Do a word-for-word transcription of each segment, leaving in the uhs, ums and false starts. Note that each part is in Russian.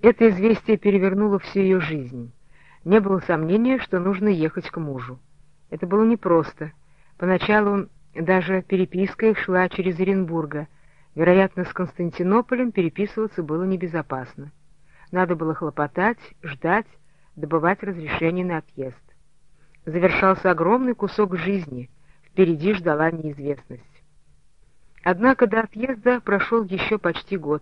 Это известие перевернуло всю ее жизнь. Не было сомнения, что нужно ехать к мужу. Это было непросто. Поначалу даже переписка их шла через Оренбурга. Вероятно, с Константинополем переписываться было небезопасно. Надо было хлопотать, ждать, добывать разрешение на отъезд. Завершался огромный кусок жизни, впереди ждала неизвестность. Однако до отъезда прошел еще почти год.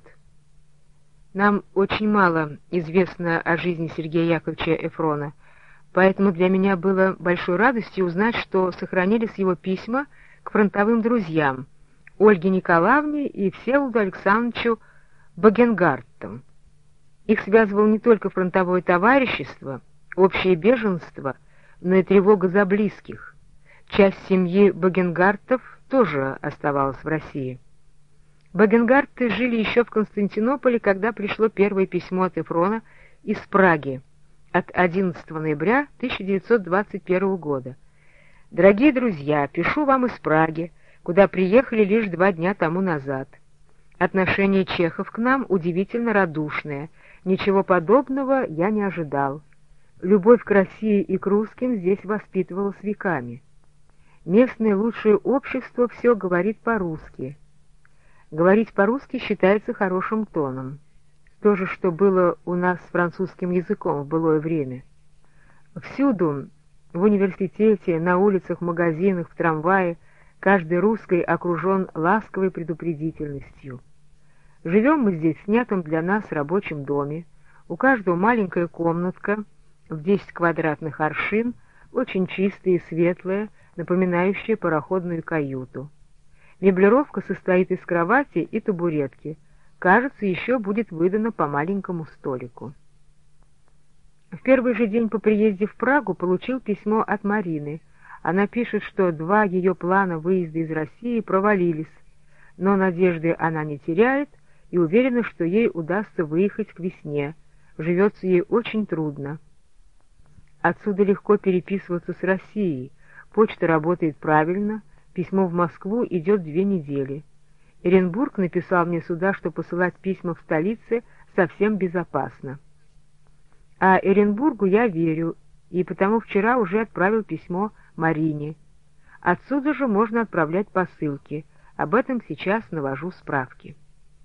Нам очень мало известно о жизни Сергея Яковлевича Эфрона, поэтому для меня было большой радостью узнать, что сохранились его письма к фронтовым друзьям Ольге Николаевне и Всеволоду Александровичу Багенгардтам. Их связывало не только фронтовое товарищество, общее беженство, но и тревога за близких. Часть семьи Багенгардтов тоже оставалась в России. Багенгардты жили еще в Константинополе, когда пришло первое письмо от Эфрона из Праги от одиннадцатого ноября тысяча девятьсот двадцать первого года. «Дорогие друзья, пишу вам из Праги, куда приехали лишь два дня тому назад. Отношение чехов к нам удивительно радушное, ничего подобного я не ожидал. Любовь к России и к русским здесь воспитывалась веками. Местное лучшее общество все говорит по-русски. Говорить по-русски считается хорошим тоном. То же, что было у нас с французским языком в былое время. Всюду, в университете, на улицах, магазинах, в трамвае, каждый русский окружен ласковой предупредительностью. Живем мы здесь в снятом для нас рабочем доме. У каждого маленькая комнатка в десять квадратных аршин, очень чистая и светлая, напоминающая пароходную каюту. Меблировка состоит из кровати и табуретки. Кажется, еще будет выдано по маленькому столику. В первый же день по приезде в Прагу получил письмо от Марины. Она пишет, что два ее плана выезда из России провалились, но надежды она не теряет и уверена, что ей удастся выехать к весне. Живется ей очень трудно. Отсюда легко переписываться с Россией. Почта работает правильно. Письмо в Москву идет две недели. Оренбург написал мне сюда, что посылать письма в столице совсем безопасно. А Оренбургу я верю, и потому вчера уже отправил письмо Марине. Отсюда же можно отправлять посылки. Об этом сейчас навожу справки.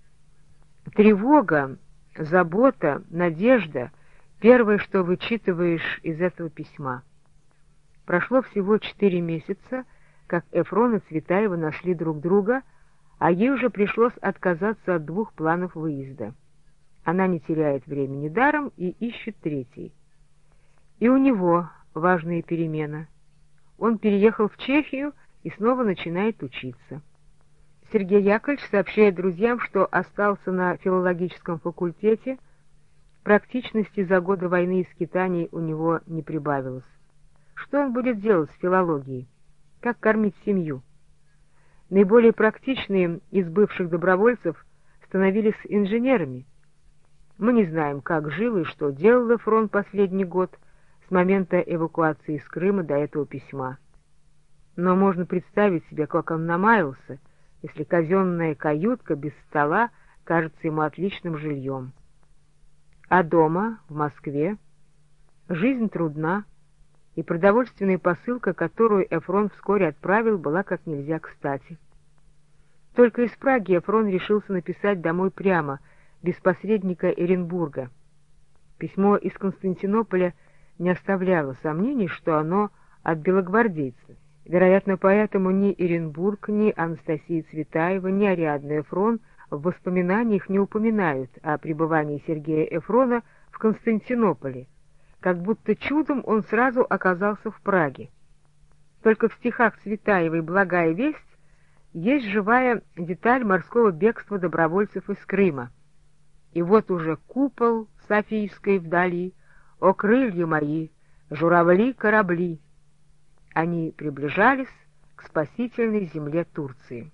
Тревога, забота, надежда — первое, что вычитываешь из этого письма. Прошло всего четыре месяца, как Эфрон и Цветаева нашли друг друга, а ей уже пришлось отказаться от двух планов выезда. Она не теряет времени даром и ищет третий. И у него важная перемена. Он переехал в Чехию и снова начинает учиться. Сергей Яковлевич сообщает друзьям, что остался на филологическом факультете. Практичности за годы войны и скитаний у него не прибавилось. Что он будет делать с филологией? Как кормить семью? Наиболее практичные из бывших добровольцев становились инженерами. Мы не знаем, как жил и что делал Эфрон последний год с момента эвакуации из Крыма до этого письма. Но можно представить себе, как он намаялся, если казенная каютка без стола кажется ему отличным жильем. А дома, в Москве, жизнь трудна, и продовольственная посылка, которую Эфрон вскоре отправил, была как нельзя кстати. Только из Праги Эфрон решился написать домой прямо, без посредника Оренбурга. Письмо из Константинополя не оставляло сомнений, что оно от белогвардейца. Вероятно, поэтому ни Оренбург, ни Анастасия Цветаева, ни Ариадна Эфрон в воспоминаниях не упоминают о пребывании Сергея Эфрона в Константинополе, как будто чудом он сразу оказался в Праге. Только в стихах Цветаевой «Благая весть» есть живая деталь морского бегства добровольцев из Крыма. И вот уже купол Софийской вдали, о крылья мои, журавли-корабли. Они приближались к спасительной земле Турции.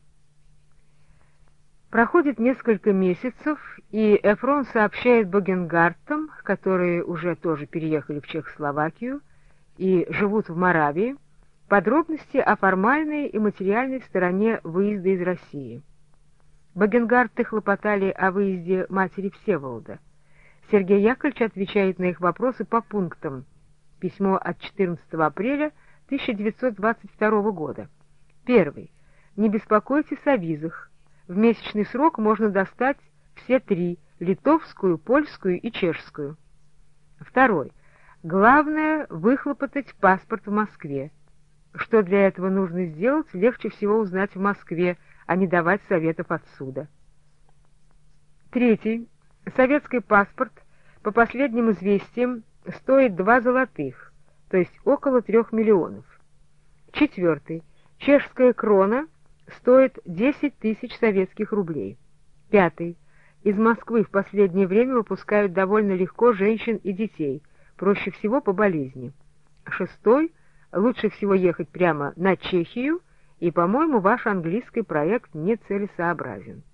Проходит несколько месяцев, и Эфрон сообщает Багенгардтам, которые уже тоже переехали в Чехословакию и живут в Моравии, подробности о формальной и материальной стороне выезда из России. Багенгардты хлопотали о выезде матери Всеволода. Сергей Яковлевич отвечает на их вопросы по пунктам. Письмо от четырнадцатого апреля тысяча девятьсот двадцать второго года. Первый. Не беспокойтесь о визах. В месячный срок можно достать все три — литовскую, польскую и чешскую. Второй. Главное — выхлопотать паспорт в Москве. Что для этого нужно сделать, легче всего узнать в Москве, а не давать советов отсюда. Третий. Советский паспорт, по последним известиям, стоит два золотых, то есть около трех миллионов. Четвертый. Чешская крона стоит десять тысяч советских рублей. Пятый. Из Москвы в последнее время выпускают довольно легко женщин и детей, проще всего по болезни. Шестой. Лучше всего ехать прямо на Чехию, и, по-моему, ваш английский проект нецелесообразен.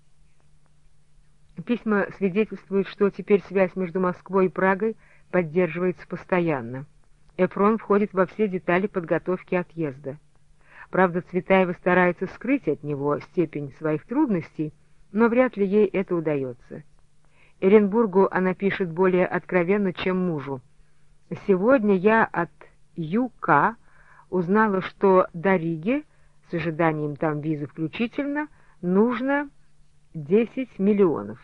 Письма свидетельствуют, что теперь связь между Москвой и Прагой поддерживается постоянно. Эфрон входит во все детали подготовки отъезда. Правда, Цветаева старается скрыть от него степень своих трудностей, но вряд ли ей это удается. Эренбургу она пишет более откровенно, чем мужу. «Сегодня я от ЮК узнала, что до Риги, с ожиданием там визы включительно, нужно десять миллионов».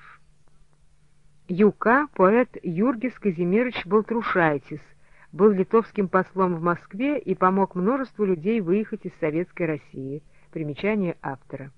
ЮК поэт Юргис Казимирович Балтрушайтис был литовским послом в Москве и помог множеству людей выехать из Советской России. Примечание автора.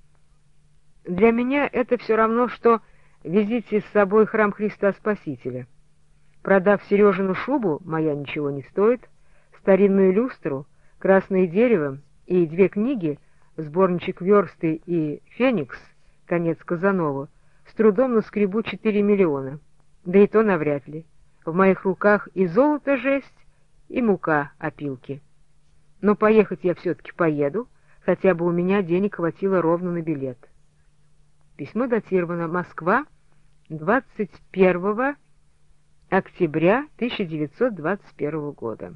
Для меня это все равно, что везите с собой храм Христа Спасителя. Продав Сережину шубу, моя ничего не стоит, старинную люстру, красное дерево и две книги, сборничек Версты и Феникс, конец Казанова, с трудом наскребу четыре миллиона, да и то навряд ли. В моих руках и золото жесть, и мука опилки. Но поехать я все-таки поеду, хотя бы у меня денег хватило ровно на билет. Письмо датировано: Москва, двадцать первого октября тысяча девятьсот двадцать первого года.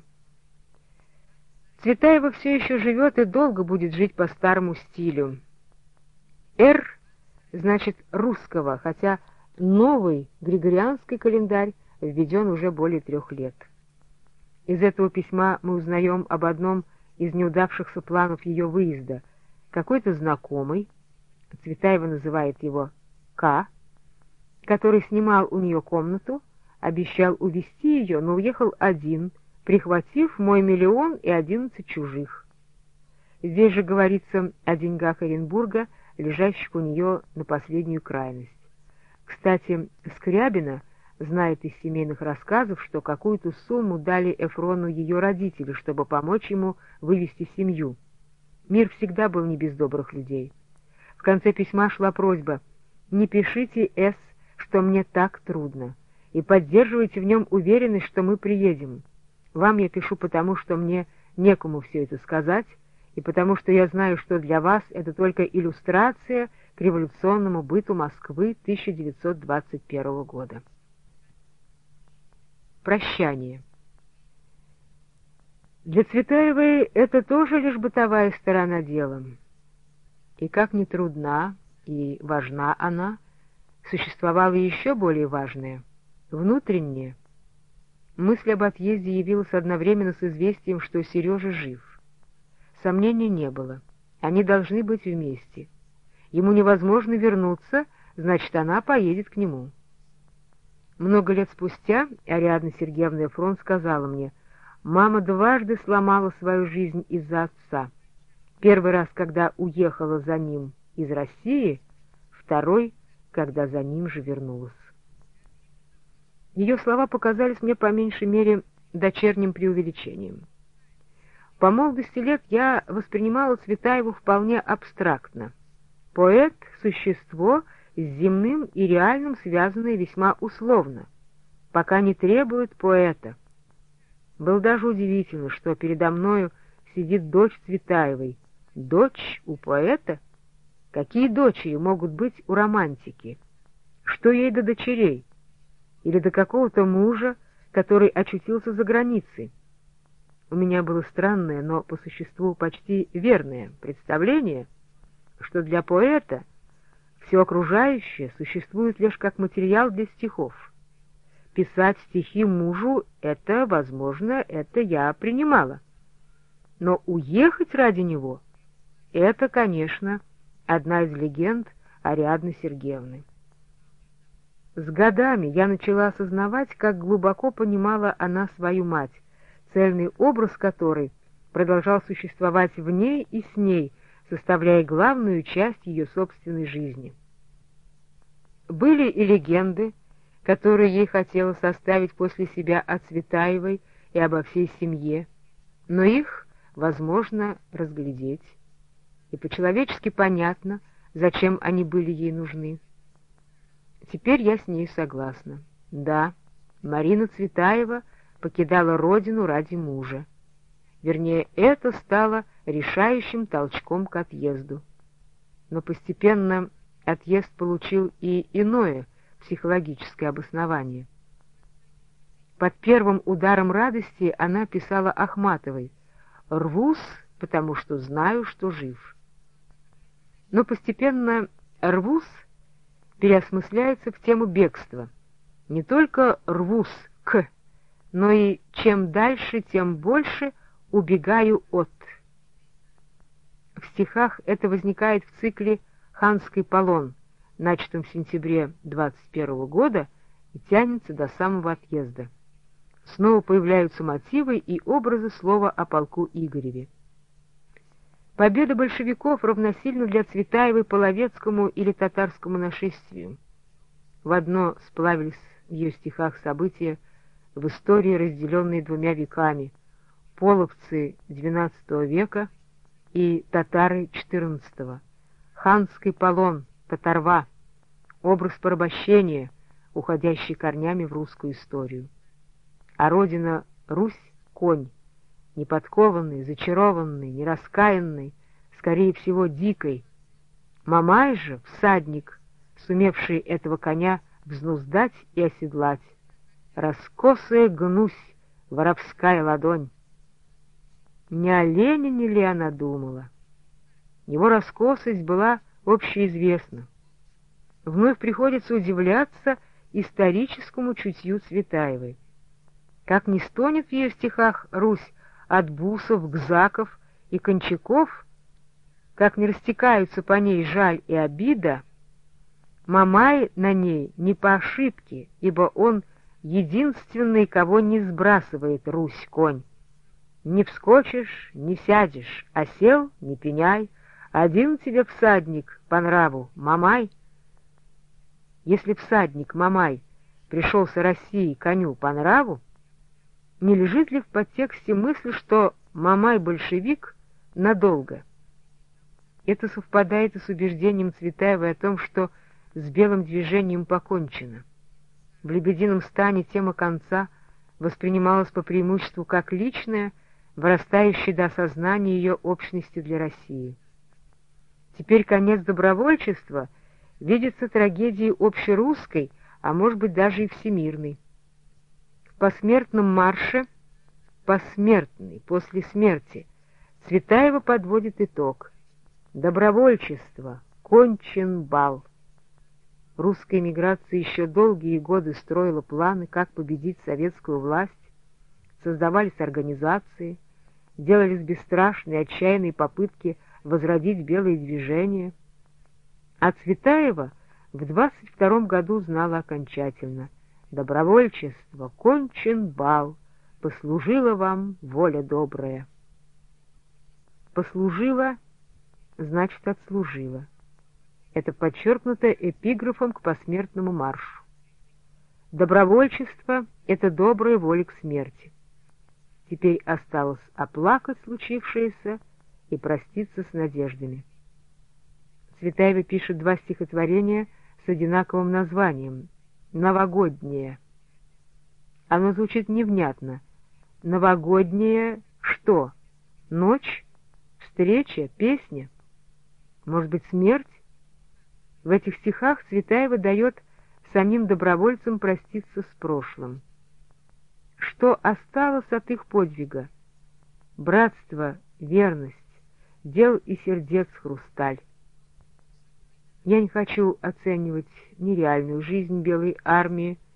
Цветаева все еще живет и долго будет жить по старому стилю. «Р» значит русского, хотя новый григорианский календарь введен уже более трех лет. Из этого письма мы узнаем об одном из неудавшихся планов ее выезда. Какой-то знакомый, Цветаева называет его К, который снимал у нее комнату, обещал увезти ее, но уехал один, прихватив мой миллион и одиннадцать чужих. Здесь же говорится о деньгах Оренбурга, лежащих у нее на последнюю крайность. Кстати, Скрябина знает из семейных рассказов, что какую-то сумму дали Эфрону ее родители, чтобы помочь ему вывести семью. Мир всегда был не без добрых людей. В конце письма шла просьба: «Не пишите, С, что мне так трудно, и поддерживайте в нем уверенность, что мы приедем. Вам я пишу потому, что мне некому все это сказать, и потому что я знаю, что для вас это только иллюстрация к революционному быту Москвы тысяча девятьсот двадцать первого года». Прощание. Для Цветаевой это тоже лишь бытовая сторона дела. И как ни трудна и важна она, существовало еще более важное — внутреннее. Мысль об отъезде явилась одновременно с известием, что Сережа жив. Сомнений не было. Они должны быть вместе. Ему невозможно вернуться, значит, она поедет к нему. Много лет спустя Ариадна Сергеевна Эфрон сказала мне: «Мама дважды сломала свою жизнь из-за отца. Первый раз, когда уехала за ним из России, второй, когда за ним же вернулась». Ее слова показались мне по меньшей мере дочерним преувеличением. По молодости лет я воспринимала Цветаеву вполне абстрактно. Поэт — существо, с земным и реальным связанное весьма условно, пока не требует поэта. Было даже удивительно, что передо мною сидит дочь Цветаевой. Дочь у поэта? Какие дочери могут быть у романтики? Что ей до дочерей? Или до какого-то мужа, который очутился за границей? У меня было странное, но по существу почти верное представление, что для поэта все окружающее существует лишь как материал для стихов. писать стихи мужу — это, возможно, это я принимала. Но уехать ради него — это, конечно, одна из легенд Ариадны Сергеевны. С годами я начала осознавать, как глубоко понимала она свою мать, цельный образ которой продолжал существовать в ней и с ней, составляя главную часть ее собственной жизни. Были и легенды, которые ей хотелось составить после себя о Цветаевой и обо всей семье, но их возможно разглядеть, и по-человечески понятно, зачем они были ей нужны. Теперь я с ней согласна. Да, Марина Цветаева покидала родину ради мужа. Вернее, это стало решающим толчком к отъезду. Но постепенно отъезд получил и иное психологическое обоснование. Под первым ударом радости она писала Ахматовой: «Рвусь, потому что знаю, что жив». Но постепенно «рвусь» переосмысляется в тему бегства. Не только «рвусь к», но и «чем дальше, тем больше убегаю от». В стихах это возникает в цикле «Ханский полон», начатом в сентябре двадцать первого года и тянется до самого отъезда. Снова появляются мотивы и образы слова о полку Игореве. Победа большевиков равносильна для Цветаевой половецкому или татарскому нашествию. В одно сплавились в ее стихах события в истории, разделенные двумя веками: половцы двенадцатого века и татары четырнадцатого. Ханский полон, татарва, образ порабощения, уходящий корнями в русскую историю. А родина Русь — конь, неподкованный, зачарованный, нераскаянный, скорее всего, дикой. Мамай же — всадник, сумевший этого коня взнуздать и оседлать. Раскосая гнусь, воровская ладонь. Не о Ленине ли она думала? Его раскосость была общеизвестна. Вновь приходится удивляться историческому чутью Цветаевой. Как не стонет в ее стихах Русь от бусов, гзаков и кончаков, как не растекаются по ней жаль и обида, Мамай на ней не по ошибке, ибо он единственный, кого не сбрасывает Русь конь. Не вскочишь, не сядешь, а сел — не пеняй, один тебе всадник по нраву, Мамай. Если всадник Мамай пришелся России коню по нраву, не лежит ли в подтексте мысль, что Мамай-большевик надолго? Это совпадает и с убеждением Цветаевой о том, что с белым движением покончено. В «Лебедином стане» тема конца воспринималась по преимуществу как личная, вырастающая до осознания ее общности для России. Теперь конец добровольчества видится трагедией общерусской, а может быть даже и всемирной. В посмертном марше «Посмертный, после смерти» Цветаева подводит итог: «Добровольчество, кончен бал». Русская эмиграция еще долгие годы строила планы, как победить советскую власть, создавались организации, делались бесстрашные, отчаянные попытки возродить белые движения. А Цветаева в двадцать втором году знала окончательно: «Добровольчество, кончен бал, послужила вам воля добрая». «Послужила» значит «отслужила». Это подчеркнуто эпиграфом к посмертному маршу. Добровольчество — это добрая воля к смерти. Теперь осталось оплакать случившееся и проститься с надеждами. Цветаева пишет два стихотворения с одинаковым названием «Новогоднее». Оно звучит невнятно. Новогоднее что? Ночь? Встреча? Песня? Может быть, смерть? В этих стихах Цветаева дает самим добровольцам проститься с прошлым. Что осталось от их подвига? Братство, верность, дел и сердец хрусталь. Я не хочу оценивать ни реальную жизнь Белой армии,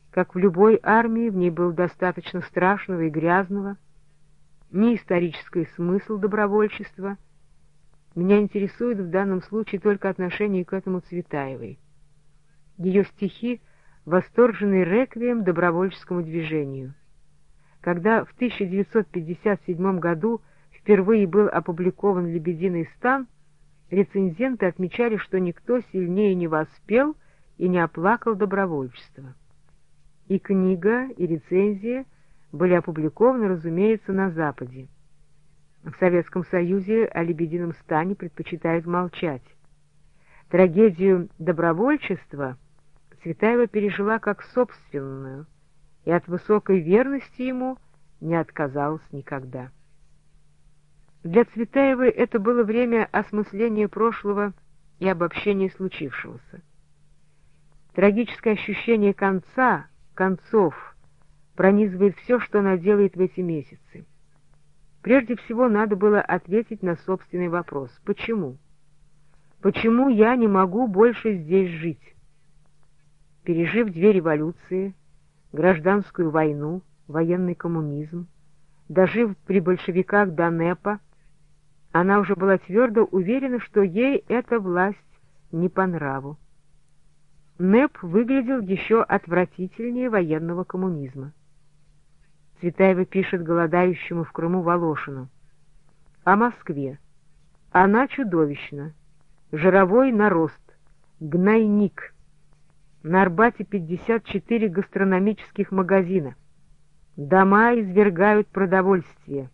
Как в любой армии, в ней было достаточно страшного и грязного, не исторический смысл добровольчества. Меня интересует в данном случае только отношение к этому Цветаевой. Ее стихи — восторженный реквием добровольческому движению. Когда в тысяча девятьсот пятьдесят седьмом году впервые был опубликован «Лебединый стан», рецензенты отмечали, что никто сильнее не воспел и не оплакал добровольчество. И книга, и рецензия были опубликованы, разумеется, на Западе. В Советском Союзе о «Лебедином стане» предпочитают молчать. Трагедию добровольчества Цветаева пережила как собственную, и от высокой верности ему не отказалась никогда. Для Цветаевой это было время осмысления прошлого и обобщения случившегося. Трагическое ощущение конца, концов, пронизывает все, что она делает в эти месяцы. Прежде всего, надо было ответить на собственный вопрос. Почему? Почему я не могу больше здесь жить? Пережив две революции, гражданскую войну, военный коммунизм, дожив при большевиках до НЭПа, она уже была твердо уверена, что ей эта власть не по нраву. НЭП выглядел еще отвратительнее военного коммунизма. Цветаева пишет голодающему в Крыму Волошину: «О Москве. Она чудовищна. Жировой нарост. Гнойник. На Арбате пятьдесят четыре гастрономических магазина. Дома извергают продовольствие».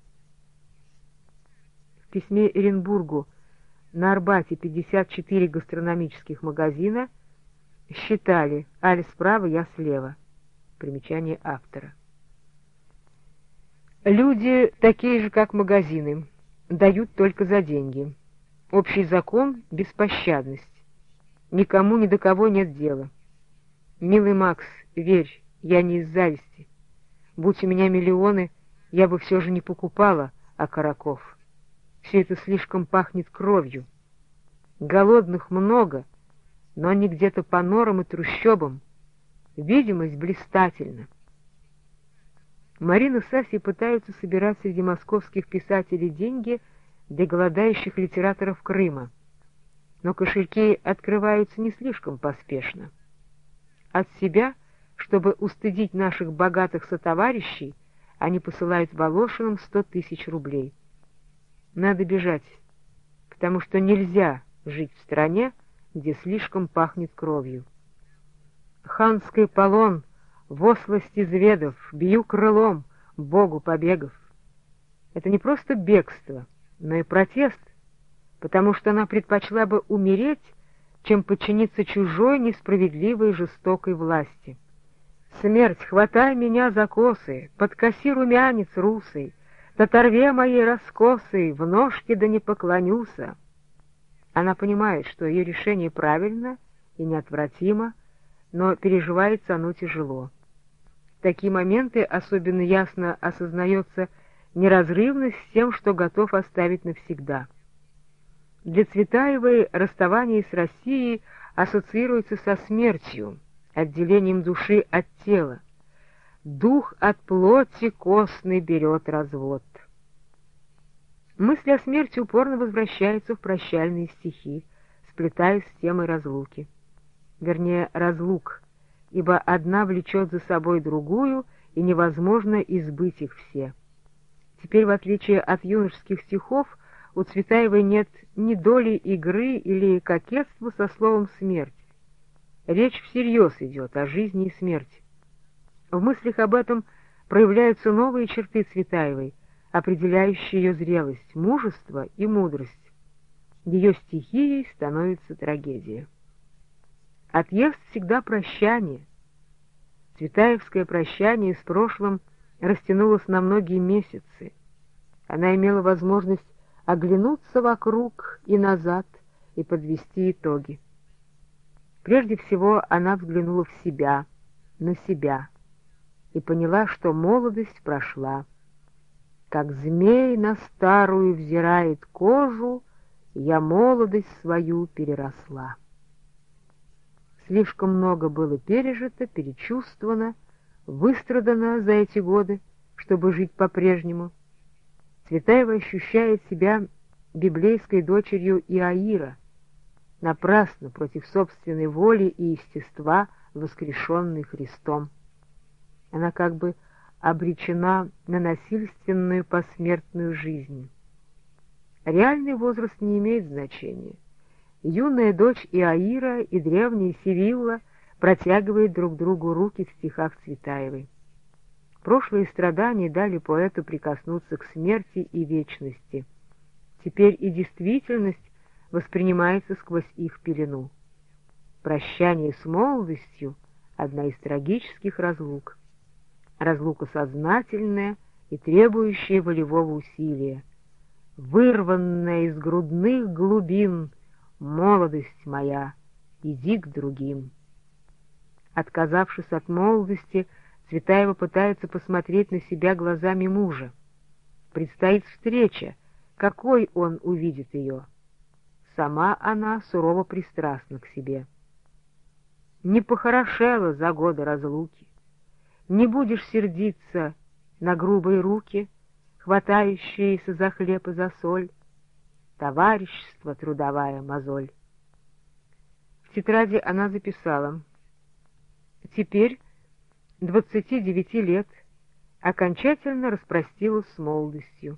В письме Эренбургу «На Арбате пятьдесят четыре гастрономических магазина» считали: «Али справа, я слева». Примечание автора. Люди такие же, как магазины, дают только за деньги. Общий закон — беспощадность. Никому ни до кого нет дела. Милый Макс, верь, я не из зависти. Будь у меня миллионы, я бы все же не покупала окороков. Все это слишком пахнет кровью. Голодных много, но они где-то по норам и трущобам. Видимость блистательна. Марина с Асей пытаются собирать среди московских писателей деньги для голодающих литераторов Крыма, но кошельки открываются не слишком поспешно. От себя, чтобы устыдить наших богатых сотоварищей, они посылают Волошиным сто тысяч рублей. Надо бежать, потому что нельзя жить в стране, где слишком пахнет кровью. Ханский полон, вослость изведов, бью крылом, Богу побегов. Это не просто бегство, но и протест, потому что она предпочла бы умереть, чем подчиниться чужой, несправедливой и жестокой власти. Смерть, хватай меня за косы, подкоси румянец русый, оторве моей раскосы, в ножки да не поклонюся. Она понимает, что ее решение правильно и неотвратимо, но переживается оно тяжело. В такие моменты особенно ясно осознается неразрывность с тем, что готов оставить навсегда. Для Цветаевой расставание с Россией ассоциируется со смертью, отделением души от тела. Дух от плоти костной берет развод. Мысль о смерти упорно возвращается в прощальные стихи, сплетаясь с темой разлуки. Вернее, разлук, ибо одна влечет за собой другую, и невозможно избыть их все. Теперь, в отличие от юношеских стихов, у Цветаевой нет ни доли игры или кокетства со словом «смерть». Речь всерьез идет о жизни и смерти. В мыслях об этом проявляются новые черты Цветаевой, определяющие ее зрелость, мужество и мудрость. Ее стихией становится трагедия. Отъезд всегда прощание. Цветаевское прощание с прошлым растянулось на многие месяцы. Она имела возможность оглянуться вокруг и назад и подвести итоги. Прежде всего она взглянула в себя, на себя, и поняла, что молодость прошла. Как змей на старую взирает кожу, я молодость свою переросла. Слишком много было пережито, перечувствовано, выстрадана за эти годы, чтобы жить по-прежнему. Цветаева ощущает себя библейской дочерью Иаира, напрасно против собственной воли и естества, воскрешенной Христом. Она как бы обречена на насильственную посмертную жизнь. Реальный возраст не имеет значения. Юная дочь Иаира и древняя Сивилла протягивают друг другу руки в стихах Цветаевой. Прошлые страдания дали поэту прикоснуться к смерти и вечности. Теперь и действительность воспринимается сквозь их пелену. Прощание с молодостью — одна из трагических разлук. Разлука сознательная и требующая волевого усилия. Вырванная из грудных глубин, молодость моя, иди к другим. Отказавшись от молодости, Цветаева пытается посмотреть на себя глазами мужа. Предстоит встреча, какой он увидит ее. Сама она сурово пристрастна к себе. Не похорошела за годы разлуки. Не будешь сердиться на грубые руки, хватающиеся за хлеб и за соль. Товарищество, трудовая мозоль. В тетради она записала: «Теперь, двадцати девяти лет, окончательно распростилась с молодостью.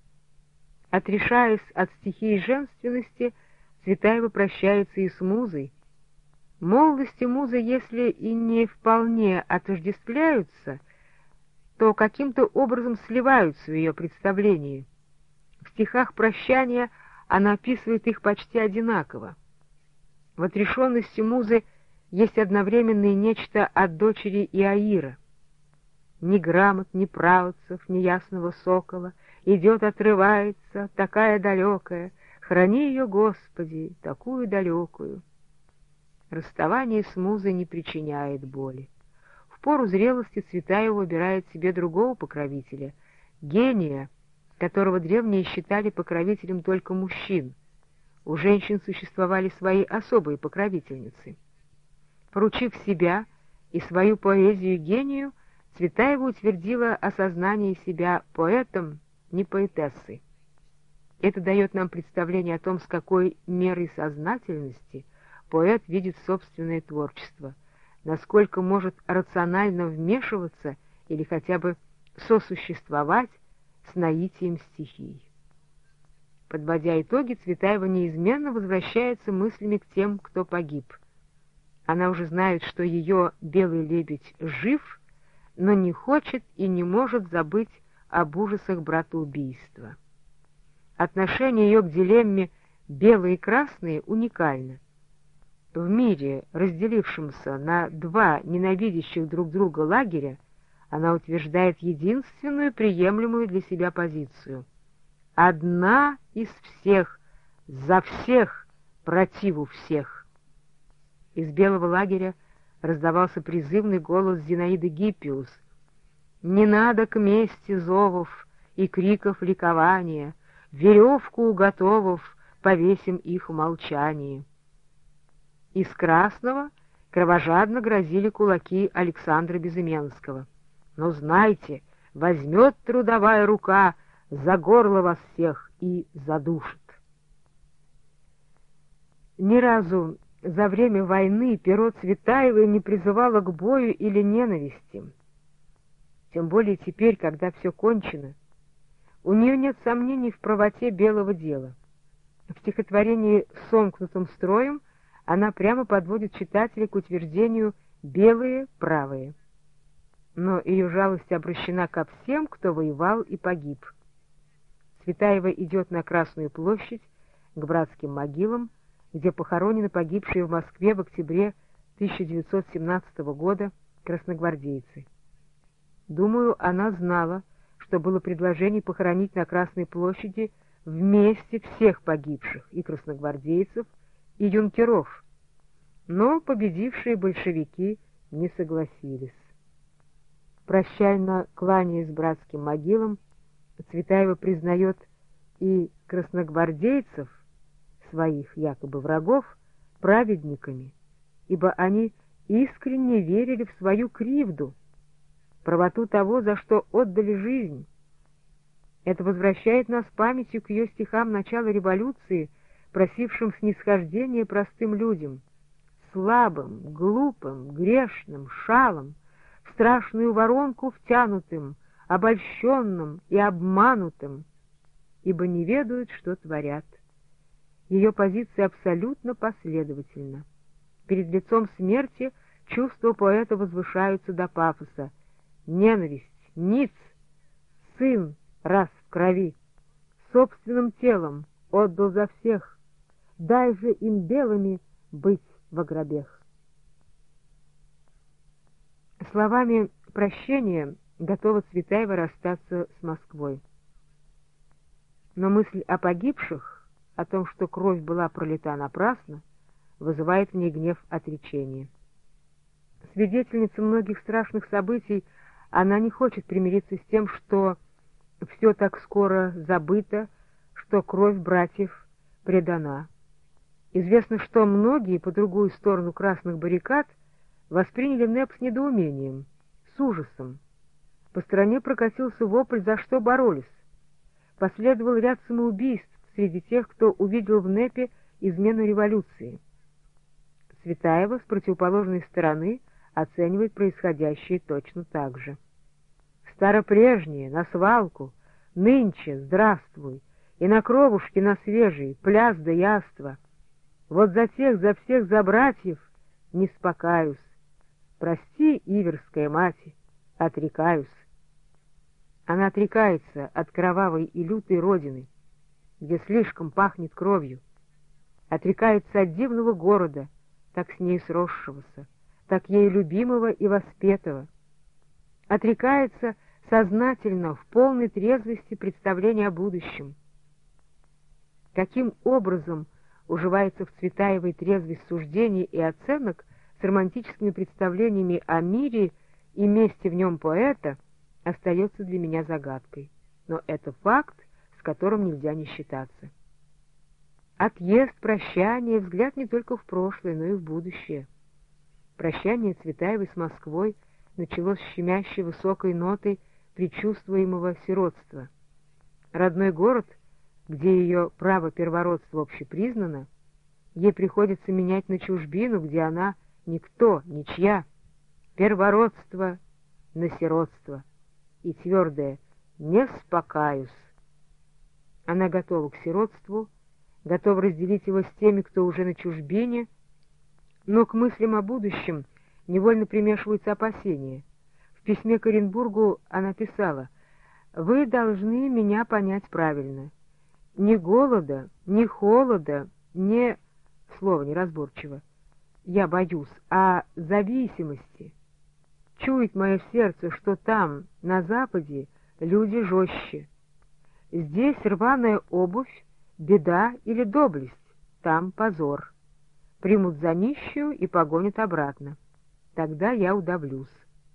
Отрешаясь от стихии женственности, Цветаева прощается и с музой. Молодость и муза, если и не вполне отождествляются, то каким-то образом сливаются в ее представлении. В стихах прощания она описывает их почти одинаково. В отрешенности музы есть одновременно и нечто от дочери Иаира. Ни грамот, ни правоцев, ни ясного сокола, идет, отрывается, такая далекая, храни ее, Господи, такую далекую. Расставание с музой не причиняет боли. В пору зрелости Цветаева выбирает себе другого покровителя, гения, которого древние считали покровителем только мужчин. У женщин существовали свои особые покровительницы. Поручив себя и свою поэзию гению, Цветаева утвердила осознание себя поэтом, не поэтессой. Это дает нам представление о том, с какой мерой сознательности поэт видит собственное творчество, насколько может рационально вмешиваться или хотя бы сосуществовать с наитием стихий. Подводя итоги, Цветаева неизменно возвращается мыслями к тем, кто погиб. Она уже знает, что ее белый лебедь жив, но не хочет и не может забыть об ужасах братоубийства. Отношение ее к дилемме «белые и красные» уникально. В мире, разделившемся на два ненавидящих друг друга лагеря, она утверждает единственную приемлемую для себя позицию. Одна из всех, за всех, противу всех. Из белого лагеря раздавался призывный голос Зинаиды Гиппиус. «Не надо к мести зовов и криков ликования, веревку уготовав, повесим их в молчании». Из красного кровожадно грозили кулаки Александра Безыменского. «Но знайте, возьмет трудовая рука за горло вас всех и задушит». Ни разу за время войны перо Цветаевой не призывало к бою или ненависти. Тем более теперь, когда все кончено, у нее нет сомнений в правоте белого дела. В стихотворении «Сомкнутым строем» она прямо подводит читателя к утверждению «белые правые». Но ее жалость обращена ко всем, кто воевал и погиб. Цветаева идет на Красную площадь, к братским могилам, где похоронены погибшие в Москве в октябре тысяча девятьсот семнадцатого года красногвардейцы. Думаю, она знала, что было предложение похоронить на Красной площади вместе всех погибших, и красногвардейцев, и юнкеров, но победившие большевики не согласились. Прощально кланяясь братским могилам, Цветаева признает и красногвардейцев, своих якобы врагов, праведниками, ибо они искренне верили в свою кривду, правоту того, за что отдали жизнь. Это возвращает нас памятью к ее стихам начала революции, просившим снисхождения простым людям, слабым, глупым, грешным, шалым, в страшную воронку втянутым, обольщенным и обманутым, ибо не ведают, что творят. Ее позиция абсолютно последовательна. Перед лицом смерти чувства поэта возвышаются до пафоса. Ненависть, ниц, сын, раз в крови, собственным телом отдал за всех, дай же им белыми быть во гробех. Словами прощения готова Цветаева расстаться с Москвой. Но мысль о погибших, о том, что кровь была пролита напрасно, вызывает в ней гнев отречения. Свидетельница многих страшных событий, она не хочет примириться с тем, что все так скоро забыто, что кровь братьев предана. Известно, что многие по другую сторону красных баррикад восприняли НЭП с недоумением, с ужасом. По стране прокатился вопль, за что боролись. Последовал ряд самоубийств среди тех, кто увидел в НЭПе измену революции. Цветаева с противоположной стороны оценивает происходящее точно так же. Старопрежнее, на свалку, нынче здравствуй, и на кровушке на свежий, пляс да яство. Вот за тех, за всех, за братьев не спокаюсь. Прости, иверская мать, отрекаюсь. Она отрекается от кровавой и лютой родины, где слишком пахнет кровью. Отрекается от дивного города, так с ней сросшегося, так ею любимого и воспетого. Отрекается сознательно, в полной трезвости представления о будущем. Каким образом уживается в Цветаевой трезвость суждений и оценок с романтическими представлениями о мире и месте в нем поэта, остается для меня загадкой. Но это факт, с которым нельзя не считаться. Отъезд, прощание, взгляд не только в прошлое, но и в будущее. Прощание Цветаевой с Москвой началось с щемящей высокой нотой предчувствуемого сиротства. Родной город, где ее право первородства общепризнано, ей приходится менять на чужбину, где она никто, ничья, первородство на сиротство и твердое «не спокаюсь». Она готова к сиротству, готова разделить его с теми, кто уже на чужбине, но к мыслям о будущем невольно примешиваются опасения. В письме к Оренбургу она писала: «Вы должны меня понять правильно. Ни голода, ни холода, ни...» Слово неразборчиво. «Я боюсь, а зависимости. Чует мое сердце, что там, на Западе, люди жестче. Здесь рваная обувь, беда или доблесть, там позор. Примут за нищую и погонят обратно. Тогда я удавлюсь».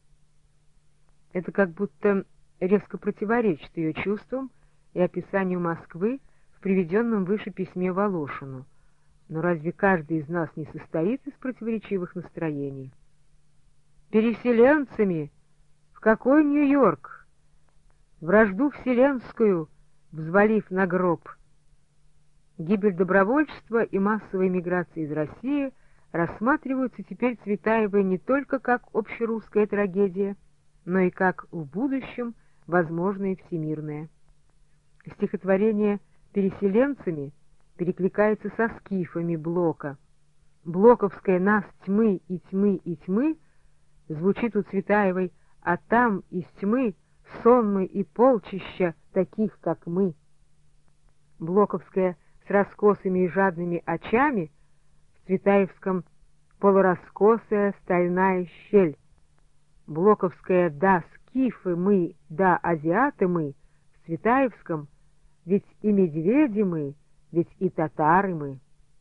Это как будто резко противоречит ее чувствам и описанию Москвы в приведенном выше письме Волошину. Но разве каждый из нас не состоит из противоречивых настроений? Переселенцами в какой Нью-Йорк? Вражду вселенскую взвалив на гроб. Гибель добровольчества и массовой миграции из России рассматриваются теперь Цветаевой не только как общерусская трагедия, но и как в будущем возможное всемирное. Стихотворение «Переселенцами» перекликается со скифами Блока. Блоковская «Нас тьмы и тьмы и тьмы» звучит у Цветаевой: «А там из тьмы сонмы и полчища таких, как мы». Блоковская с раскосыми и жадными очами в Цветаевском полураскосая стальная щель. Блоковская «Да, скифы мы, да, азиаты мы» в Цветаевском «Ведь и медведи мы, ведь и татары мы».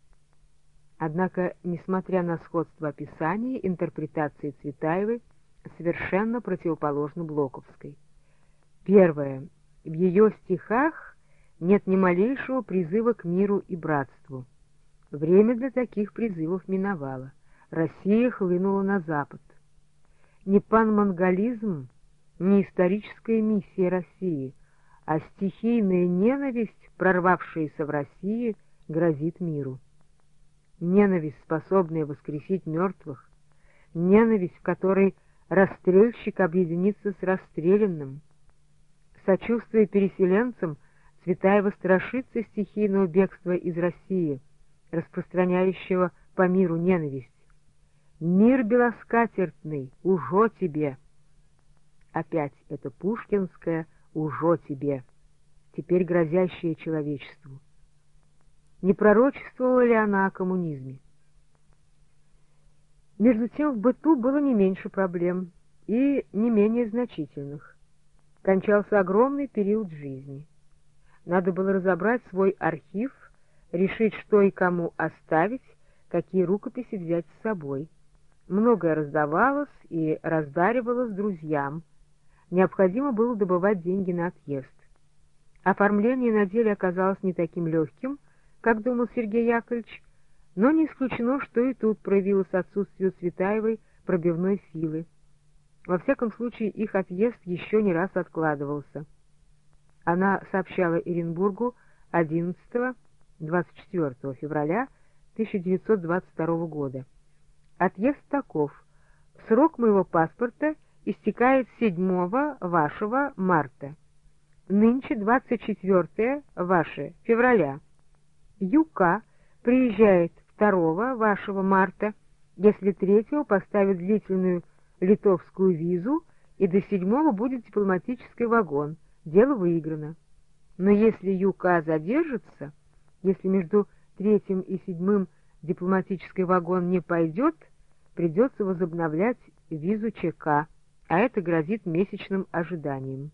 Однако, несмотря на сходство описаний, интерпретации Цветаевой совершенно противоположна блоковской. Первое. В ее стихах нет ни малейшего призыва к миру и братству. Время для таких призывов миновало. Россия хлынула на запад. Не панмонголизм, не историческая миссия России, а стихийная ненависть, прорвавшаяся в России, грозит миру. Ненависть, способная воскресить мертвых, ненависть, в которой расстрельщик объединится с расстрелянным. Сочувствуя переселенцам, Цветаева страшится стихийного бегства из России, распространяющего по миру ненависть. «Мир белоскатертный, ужо тебе!» Опять это пушкинское «ужо тебе», теперь грозящее человечеству. Не пророчествовала ли она о коммунизме? Между тем в быту было не меньше проблем и не менее значительных. Кончался огромный период жизни. Надо было разобрать свой архив, решить, что и кому оставить, какие рукописи взять с собой. Многое раздавалось и раздаривалось друзьям. Необходимо было добывать деньги на отъезд. Оформление на деле оказалось не таким легким, как думал Сергей Яковлевич, но не исключено, что и тут проявилось отсутствие Цветаевой пробивной силы. Во всяком случае, их отъезд еще не раз откладывался. Она сообщала Эренбургу одиннадцатого-двадцать четвёртого февраля тысяча девятьсот двадцать второго года. Отъезд таков. Срок моего паспорта истекает седьмого вашего марта. Нынче двадцать четвёртое ваше февраля. Юка приезжает второго вашего марта, если третьего поставит длительную литовскую визу, и до седьмого будет дипломатический вагон. Дело выиграно. Но если Юка задержится, если между третьим и седьмым дипломатический вагон не пойдет, придется возобновлять визу ЧК, а это грозит месячным ожиданием.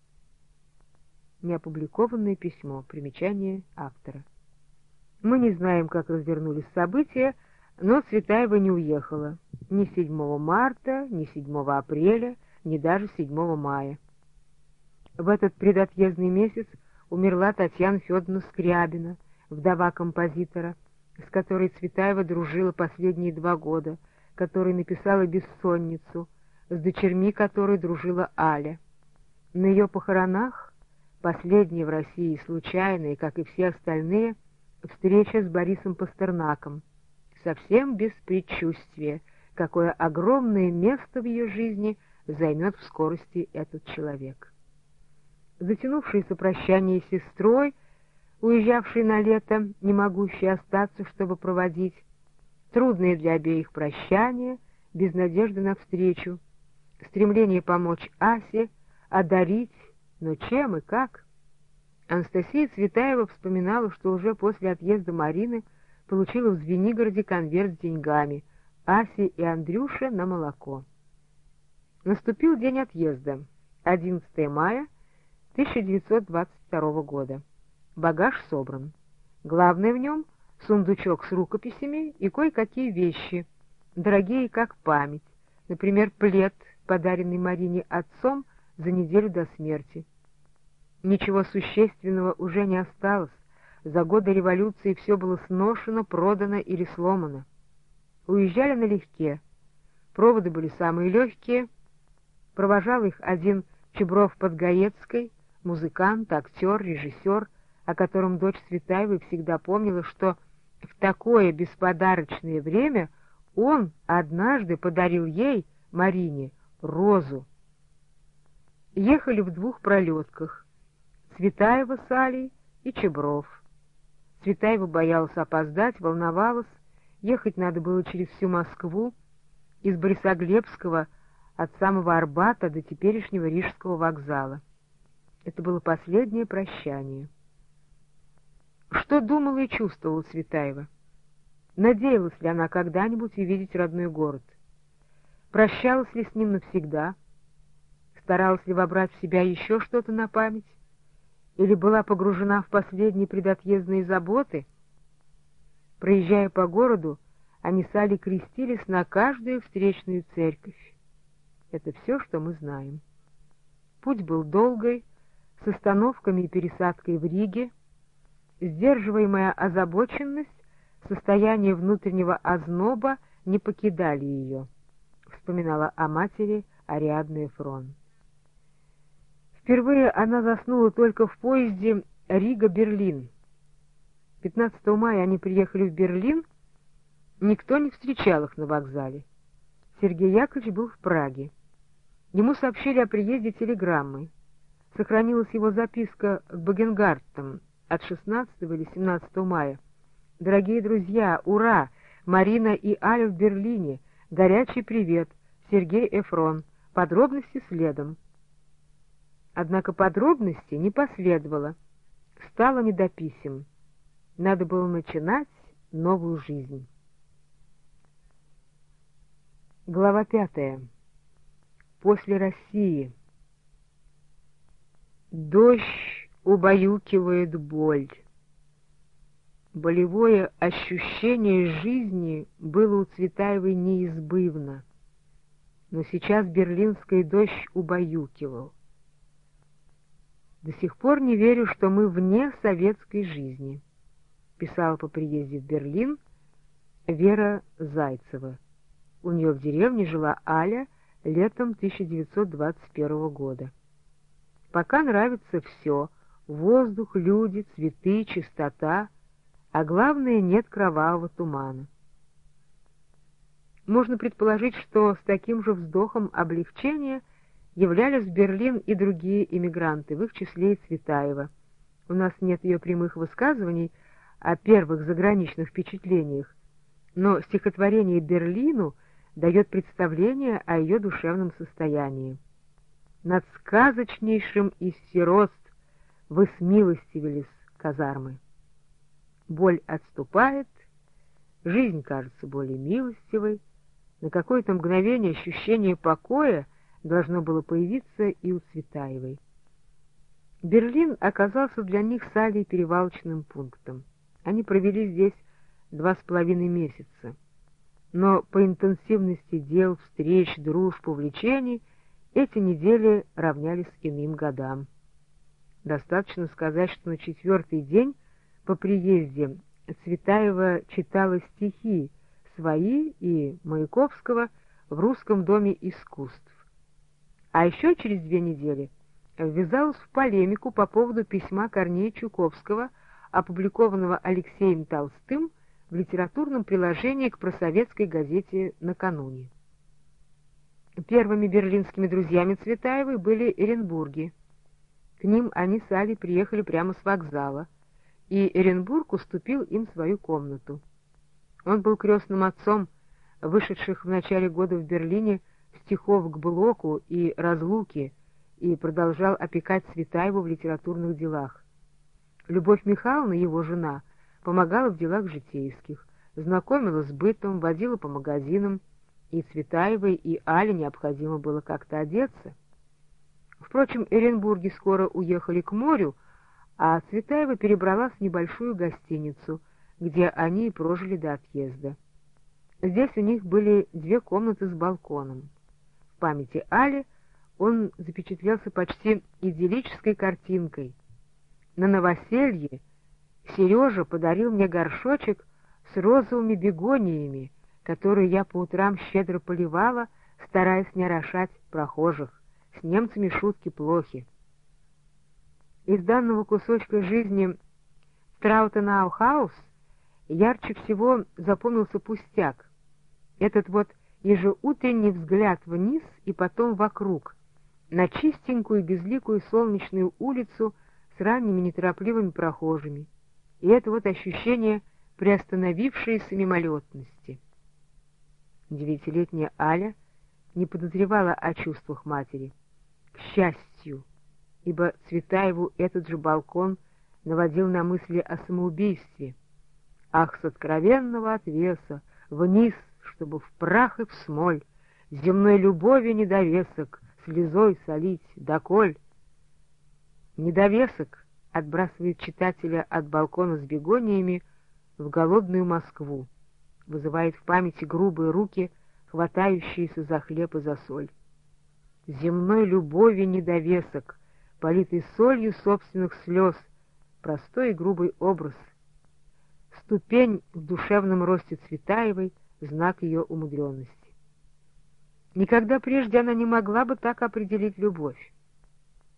Неопубликованное письмо. Примечание автора. Мы не знаем, как развернулись события, но Цветаева не уехала ни седьмого марта, ни седьмого апреля, ни даже седьмого мая. В этот предотъездный месяц умерла Татьяна Федоровна Скрябина, вдова композитора, с которой Цветаева дружила последние два года, которой написала «Бессонницу», с дочерьми которой дружила Аля. На ее похоронах, последняя в России случайная, как и все остальные, встреча с Борисом Пастернаком, совсем без предчувствия, какое огромное место в ее жизни займет в скорости этот человек. Затянувшееся прощание с сестрой, уезжавшей на лето, не могущей остаться, чтобы проводить, трудное для обеих прощание, без надежды на встречу, стремление помочь Асе, одарить, но чем и как? Анастасия Цветаева вспоминала, что уже после отъезда Марины получила в Звенигороде конверт с деньгами, Асе и Андрюше на молоко. Наступил день отъезда, одиннадцатого мая тысяча девятьсот двадцать второго года. Багаж собран. Главное в нем — сундучок с рукописями и кое-какие вещи, дорогие как память, например, плед, подаренный Марине отцом за неделю до смерти. Ничего существенного уже не осталось, за годы революции все было сношено, продано или сломано. Уезжали налегке, проводы были самые легкие, провожал их один Чебров Подгаецкой, музыкант, актер, режиссер, о котором дочь Цветаевой всегда помнила, что в такое бесподарочное время он однажды подарил ей, Марине, розу. Ехали в двух пролетках — Цветаева с Алей и Чебров. Цветаева боялась опоздать, волновалась, ехать надо было через всю Москву, из Борисоглебского, от самого Арбата до теперешнего Рижского вокзала. Это было последнее прощание. Что думала и чувствовала Цветаева? Надеялась ли она когда-нибудь увидеть родной город? Прощалась ли с ним навсегда? Старалась ли вобрать в себя еще что-то на память? Или была погружена в последние предотъездные заботы? Проезжая по городу, они с Алей крестились на каждую встречную церковь. Это все, что мы знаем. Путь был долгий, с остановками и пересадкой в Риге. Сдерживаемая озабоченность, состояние внутреннего озноба не покидали ее, вспоминала о матери Ариадне Фрон. Впервые она заснула только в поезде Рига-Берлин. пятнадцатого мая они приехали в Берлин, никто не встречал их на вокзале. Сергей Яковлевич был в Праге. Ему сообщили о приезде телеграммой. Сохранилась его записка к Багенгартам от шестнадцатого или семнадцатого мая. «Дорогие друзья, ура! Марина и Аля в Берлине. Горячий привет. Сергей Эфрон. Подробности следом». Однако подробностей не последовало. Стало не до писем. Надо было начинать новую жизнь. Глава пятая. После России. Дождь убаюкивает боль. Болевое ощущение жизни было у Цветаевой неизбывно, но сейчас берлинский дождь убаюкивал. «До сих пор не верю, что мы вне советской жизни», — писала по приезде в Берлин Вера Зайцева. У нее в деревне жила Аля летом тысяча девятьсот двадцать первого года. «Пока нравится все — воздух, люди, цветы, чистота, а главное — нет кровавого тумана». Можно предположить, что с таким же вздохом облегчения являлись в Берлин и другие эмигранты, в их числе и Цветаева. У нас нет ее прямых высказываний о первых заграничных впечатлениях, но стихотворение «Берлину» дает представление о ее душевном состоянии. «Над сказочнейшим из сиротств вы смилостивились, казармы. Боль отступает, жизнь кажется более милостивой, на какое-то мгновение ощущение покоя должно было появиться и у Цветаевой». Берлин оказался для них с Алей перевалочным пунктом. Они провели здесь два с половиной месяца. Но по интенсивности дел, встреч, дружб, увлечений эти недели равнялись иным годам. Достаточно сказать, что на четвертый день по приезде Цветаева читала стихи свои и Маяковского в Русском доме искусств. А еще через две недели ввязалась в полемику по поводу письма Корнея Чуковского, опубликованного Алексеем Толстым в литературном приложении к просоветской газете «Накануне». Первыми берлинскими друзьями Цветаевой были Эренбурги. К ним они с Алей приехали прямо с вокзала, и Эренбург уступил им свою комнату. Он был крестным отцом вышедших в начале года в Берлине стихов к Блоку и «Разлуке» и продолжал опекать Цветаеву в литературных делах. Любовь Михайловна, его жена, помогала в делах житейских, знакомила с бытом, водила по магазинам, и Цветаевой и Але необходимо было как-то одеться. Впрочем, Эренбурги скоро уехали к морю, а Цветаева перебралась в небольшую гостиницу, где они и прожили до отъезда. Здесь у них были две комнаты с балконом. В памяти Али он запечатлелся почти идиллической картинкой. На новоселье Сережа подарил мне горшочек с розовыми бегониями, которые я по утрам щедро поливала, стараясь не орошать прохожих. С немцами шутки плохи. Из данного кусочка жизни Траутенау-хаус ярче всего запомнился пустяк. Этот вот ежеутренний взгляд вниз и потом вокруг, на чистенькую безликую солнечную улицу с ранними неторопливыми прохожими, и это вот ощущение приостановившейся мимолетности. Девятилетняя Аля не подозревала о чувствах матери. К счастью, ибо Цветаеву этот же балкон наводил на мысли о самоубийстве. Ах, с откровенного отвеса, вниз, чтобы в прах и в смоль, земной любови недовесок, слезой солить, доколь. Недовесок отбрасывает читателя от балкона с бегониями в голодную Москву, вызывает в памяти грубые руки, хватающиеся за хлеб и за соль. Земной любови недовесок, политый солью собственных слез, простой и грубый образ. Ступень в душевном росте Цветаевой — знак ее умудренности. Никогда прежде она не могла бы так определить любовь.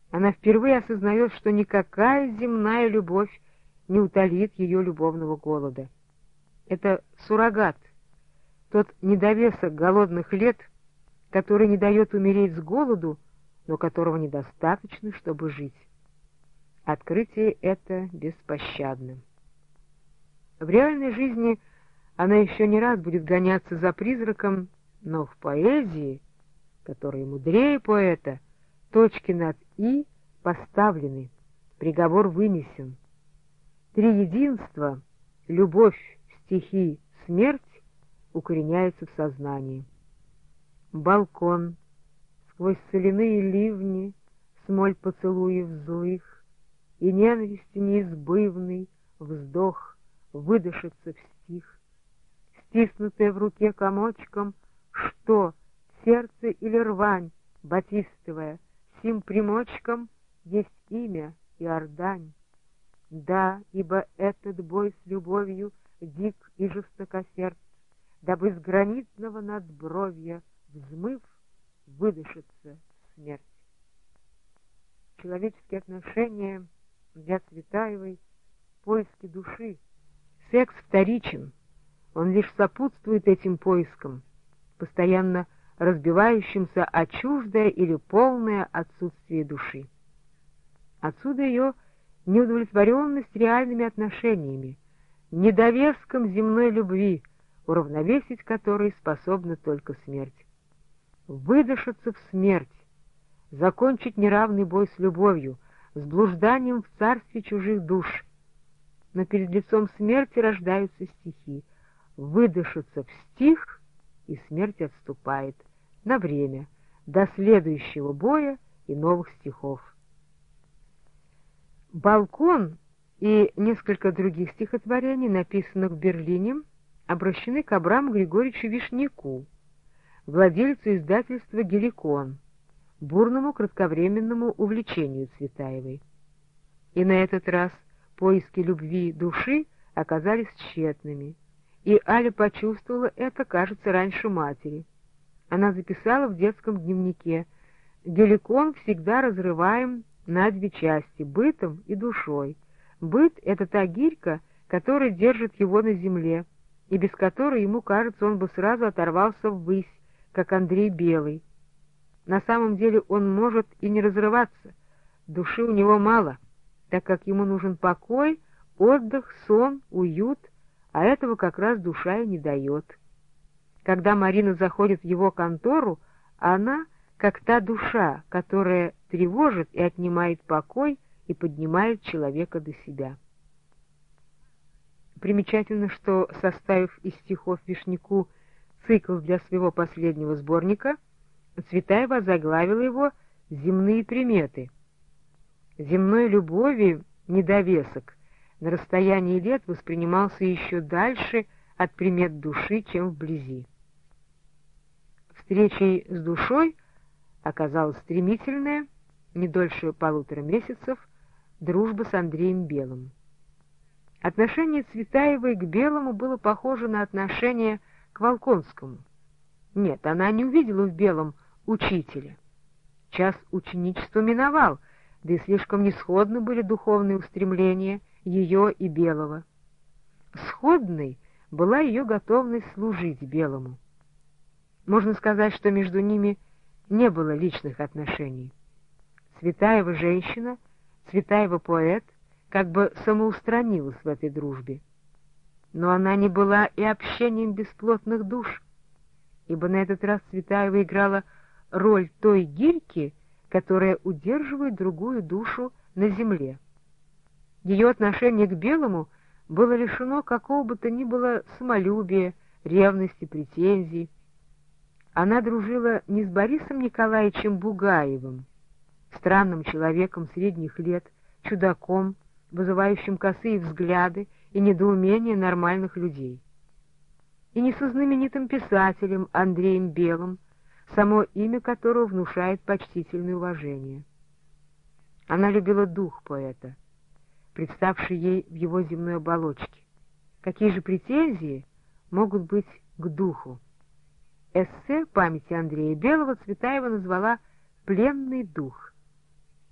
Она впервые осознает, что никакая земная любовь не утолит ее любовного голода. Это суррогат, тот недовесок голодных лет, который не дает умереть с голоду, но которого недостаточно, чтобы жить. Открытие это беспощадно. В реальной жизни она еще не раз будет гоняться за призраком, но в поэзии, которая мудрее поэта, точки над «и» поставлены, приговор вынесен. Три единства — любовь, стихи, смерть — укореняются в сознании. Балкон, сквозь соляные ливни, смоль поцелуев злых, и ненависти неизбывный вздох выдышится в стих. Стиснутая в руке комочком, что, сердце или рвань батистовая, сим примочком есть имя Иордань. Да, ибо этот бой с любовью дик и жестокосерд, дабы с гранитного надбровья, взмыв, выдышится смерть. Человеческие отношения для Цветаевой — поиски души. Секс вторичен, он лишь сопутствует этим поискам, постоянно разбивающимся о чуждое или полное отсутствие души. Отсюда ее неудовлетворенность реальными отношениями, недовеском земной любви, уравновесить которой способна только смерть. Выдышаться в смерть, закончить неравный бой с любовью, с блужданием в царстве чужих душ. Но перед лицом смерти рождаются стихи. Выдышаться в стих, и смерть отступает на время, до следующего боя и новых стихов. «Балкон» и несколько других стихотворений, написанных в Берлине, обращены к Абраму Григорьевичу Вишняку, владельцу издательства «Геликон», бурному кратковременному увлечению Цветаевой. И на этот раз поиски любви души оказались тщетными, и Аля почувствовала это, кажется, раньше матери. Она записала в детском дневнике: «Геликон всегда разрываем на две части — бытом и душой. Быт — это та гирька, которая держит его на земле, и без которой, ему кажется, он бы сразу оторвался ввысь, как Андрей Белый. На самом деле он может и не разрываться, души у него мало, так как ему нужен покой, отдых, сон, уют, а этого как раз душа и не дает. Когда Марина заходит в его контору, она как та душа, которая тревожит и отнимает покой и поднимает человека до себя». Примечательно, что, составив из стихов Вишняку цикл для своего последнего сборника, Цветаева озаглавила его «Земные приметы». Земной любови недовесок на расстоянии лет воспринимался еще дальше от примет души, чем вблизи. Встречей с душой оказалась стремительная, не дольше полутора месяцев, дружба с Андреем Белым. Отношение Цветаевой к Белому было похоже на отношение к Волконскому. Нет, она не увидела в Белом учителя. Час ученичества миновал, да и слишком несходны были духовные устремления ее и Белого. Сходной была ее готовность служить Белому. Можно сказать, что между ними не было личных отношений. Цветаева женщина, Цветаева поэт как бы самоустранилась в этой дружбе. Но она не была и общением бесплотных душ, ибо на этот раз Цветаева играла роль той гирьки, которая удерживает другую душу на земле. Ее отношение к Белому было лишено какого бы то ни было самолюбия, ревности, претензий. Она дружила не с Борисом Николаевичем Бугаевым, странным человеком средних лет, чудаком, вызывающим косые взгляды и недоумение нормальных людей, и не со знаменитым писателем Андреем Белым, само имя которого внушает почтительное уважение. Она любила дух поэта, представший ей в его земной оболочке. Какие же претензии могут быть к духу? Эссе памяти Андрея Белого Цветаева назвала «Пленный дух».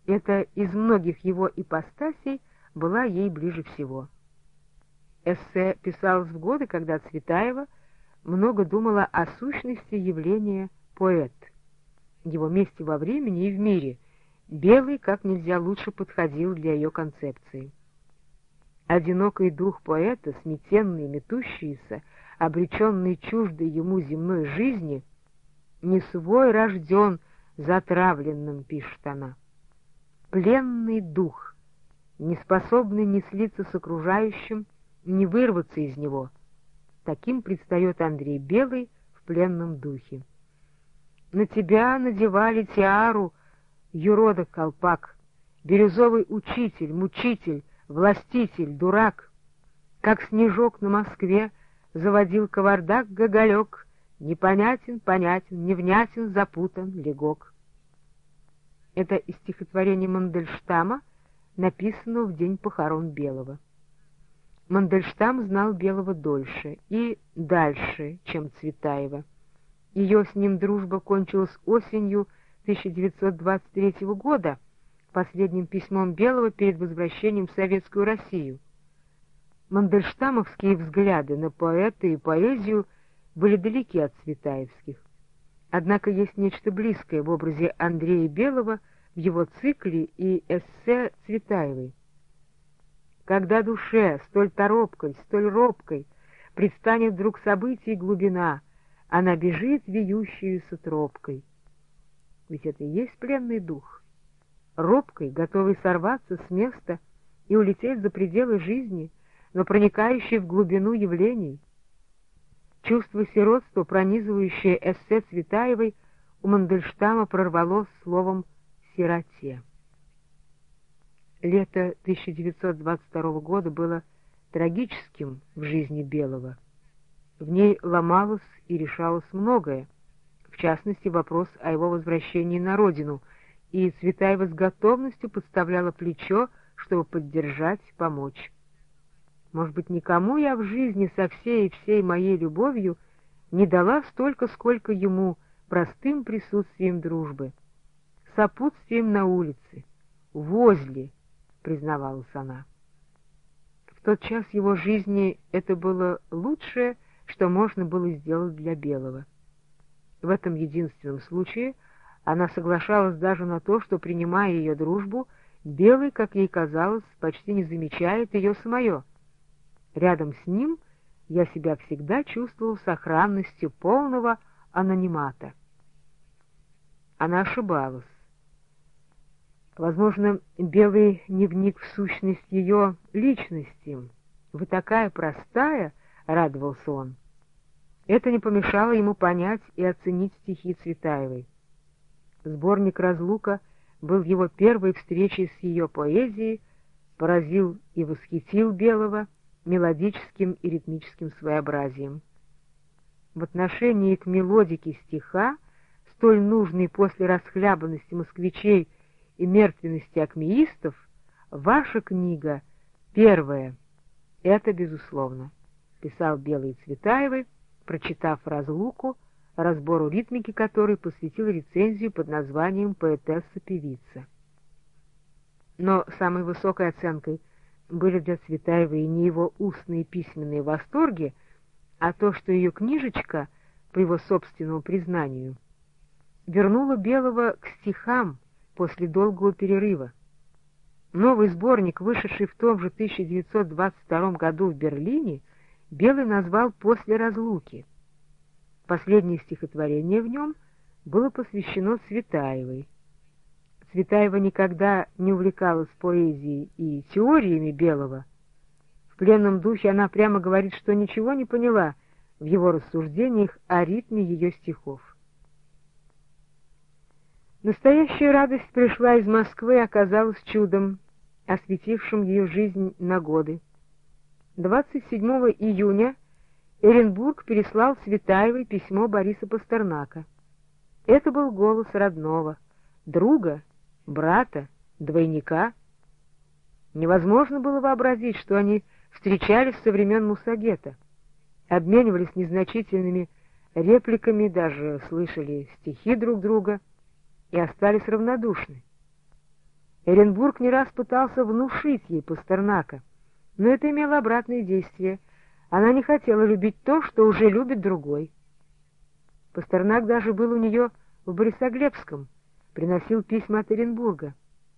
Это из многих его ипостасей была ей ближе всего. Эссе писалось в годы, когда Цветаева много думала о сущности явления поэт, его месте во времени и в мире. Белый как нельзя лучше подходил для ее концепции. Одинокий дух поэта, сметенный, метущийся, обреченный чуждой ему земной жизни, не свой рожден затравленным, пишет она. Пленный дух, не способный ни слиться с окружающим, ни вырваться из него. Таким предстает Андрей Белый в пленном духе. На тебя надевали тиару, юродок колпак, бирюзовый учитель, мучитель, властитель, дурак. Как снежок на Москве заводил кавардак гоголек, непонятен, понятен, невнятен, запутан, легок. Это из стихотворения Мандельштама, написано в день похорон Белого. Мандельштам знал Белого дольше и дальше, чем Цветаева. Ее с ним дружба кончилась осенью тысяча девятьсот двадцать третьего года, последним письмом Белого перед возвращением в Советскую Россию. Мандельштамовские взгляды на поэта и поэзию были далеки от цветаевских. Однако есть нечто близкое в образе Андрея Белого в его цикле и эссе Цветаевой. Когда душе, столь торопкой, столь робкой, предстанет вдруг событий глубина, она бежит вьющуюся тропкой. Ведь это и есть пленный дух, робкой, готовый сорваться с места и улететь за пределы жизни, но проникающий в глубину явлений. Чувство сиротства, пронизывающее эссе Цветаевой, у Мандельштама прорвалось словом «сироте». Лето тысяча девятьсот двадцать второго года было трагическим в жизни Белого. В ней ломалось и решалось многое, в частности, вопрос о его возвращении на родину, и Цветаева с готовностью подставляла плечо, чтобы поддержать, помочь. Может быть, никому я в жизни со всей и всей моей любовью не дала столько, сколько ему, простым присутствием дружбы, сопутствием на улице, возле, признавалась она. В тот час его жизни это было лучшее, что можно было сделать для Белого. В этом единственном случае она соглашалась даже на то, что, принимая ее дружбу, Белый, как ей казалось, почти не замечает ее самое. Рядом с ним я себя всегда чувствовал сохранностью полного анонимата. Она ошибалась. Возможно, Белый не вник в сущность ее личности. «Вы такая простая», — радовался он. Это не помешало ему понять и оценить стихи Цветаевой. Сборник «Разлука» был его первой встречей с ее поэзией, поразил и восхитил Белого мелодическим и ритмическим своеобразием. В отношении к мелодике стиха, столь нужной после расхлябанности москвичей и мертвенности акмеистов, ваша книга первая, это безусловно, писал Белый Цветаевой, прочитав «Разлуку», разбору ритмики которой посвятил рецензию под названием «Поэтесса-певица». Но самой высокой оценкой были для Цветаевой не его устные письменные восторги, а то, что ее книжечка, по его собственному признанию, вернула Белого к стихам после долгого перерыва. Новый сборник, вышедший в том же тысяча девятьсот двадцать втором году в Берлине, Белый назвал «После разлуки». Последнее стихотворение в нем было посвящено Цветаевой. Цветаева никогда не увлекалась поэзией и теориями Белого. В пленном духе она прямо говорит, что ничего не поняла в его рассуждениях о ритме ее стихов. Настоящая радость пришла из Москвы и оказалась чудом, осветившим ее жизнь на годы. двадцать седьмого июня Эренбург переслал Цветаевой письмо Бориса Пастернака. Это был голос родного, друга, брата, двойника. Невозможно было вообразить, что они встречались со времен Мусагета, обменивались незначительными репликами, даже слышали стихи друг друга и остались равнодушны. Эренбург не раз пытался внушить ей Пастернака, но это имело обратное действие. Она не хотела любить то, что уже любит другой. Пастернак даже был у нее в Борисоглебском, приносил письма от Эренбурга.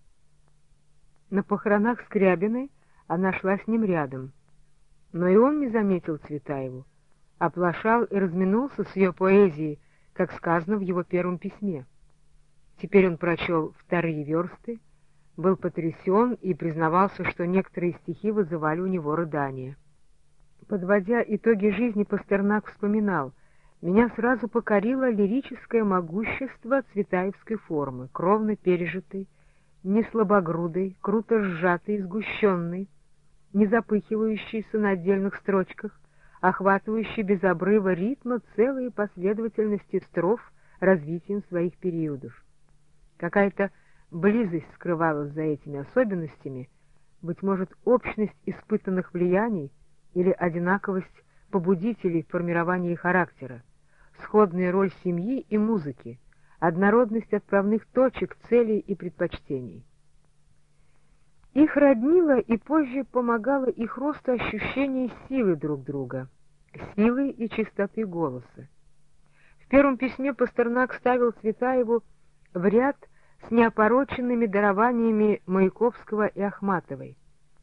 На похоронах Скрябиной она шла с ним рядом, но и он не заметил Цветаеву, оплошал и разминулся с ее поэзией, как сказано в его первом письме. Теперь он прочел вторые версты, был потрясен и признавался, что некоторые стихи вызывали у него рыдания. Подводя итоги жизни, Пастернак вспоминал: «Меня сразу покорило лирическое могущество цветаевской формы, кровно пережитой, не слабогрудой, круто сжатой, сгущенной, не запыхивающейся на отдельных строчках, охватывающей без обрыва ритма целые последовательности строф развитием своих периодов. Какая-то близость скрывалась за этими особенностями, быть может, общность испытанных влияний или одинаковость побудителей в формировании характера, сходная роль семьи и музыки, однородность отправных точек, целей и предпочтений. Их роднило и позже помогало их росту ощущение силы друг друга, силы и чистоты голоса. В первом письме Пастернак ставил Цветаеву в ряд с неопороченными дарованиями Маяковского и Ахматовой.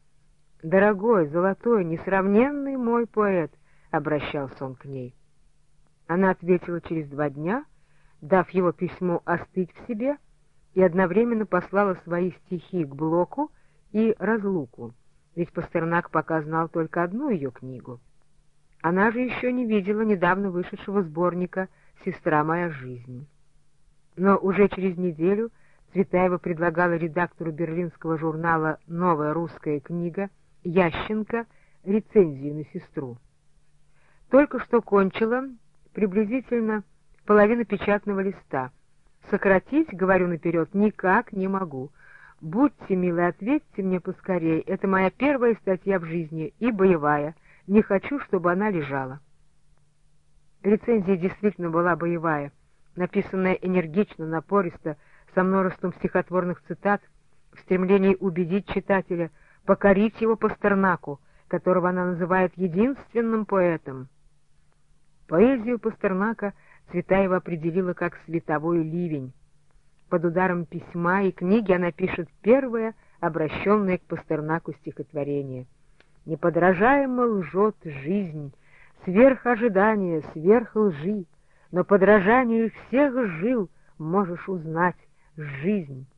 «Дорогой, золотой, несравненный мой поэт», — обращался он к ней. Она ответила через два дня, дав его письмо остыть в себе, и одновременно послала свои стихи к Блоку и Разлуку, ведь Пастернак пока знал только одну ее книгу. Она же еще не видела недавно вышедшего сборника «Сестра моя жизнь». Но уже через неделю Цветаева предлагала редактору берлинского журнала «Новая русская книга» Ященко рецензию на сестру. Только что кончила приблизительно половину печатного листа. Сократить, говорю наперед, никак не могу. Будьте милы, ответьте мне поскорее. Это моя первая статья в жизни и боевая. Не хочу, чтобы она лежала. Рецензия действительно была боевая, написанная энергично, напористо, со множеством стихотворных цитат, в стремлении убедить читателя, покорить его Пастернаку, которого она называет единственным поэтом. Поэзию Пастернака Цветаева определила как световой ливень. Под ударом письма и книги она пишет первое, обращенное к Пастернаку стихотворение. «Неподражаемо лжет жизнь, сверх ожидания, сверх лжи, но подражанию всех жил можешь узнать жизнь».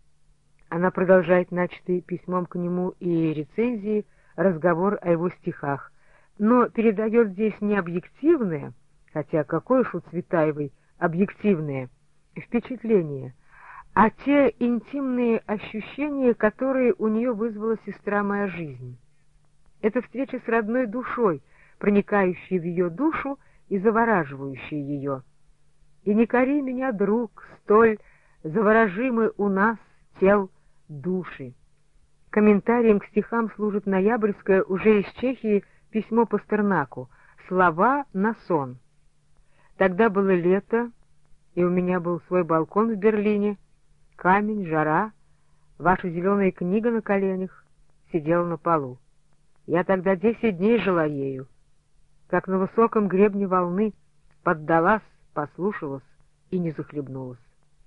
Она продолжает начатый письмом к нему и рецензии разговор о его стихах, но передает здесь не объективное, хотя какое ж у Цветаевой объективное впечатление, а те интимные ощущения, которые у нее вызвала «Сестра моя жизнь». Это встреча с родной душой, проникающей в ее душу и завораживающей ее. «И не кори меня, друг, столь заворожимы у нас тел души». Комментарием к стихам служит ноябрьское уже из Чехии письмо Пастернаку «Слова на сон». Тогда было лето, и у меня был свой балкон в Берлине, камень, жара, ваша зеленая книга на коленях сидела на полу. Я тогда десять дней жила ею, как на высоком гребне волны, поддалась, послушалась и не захлебнулась.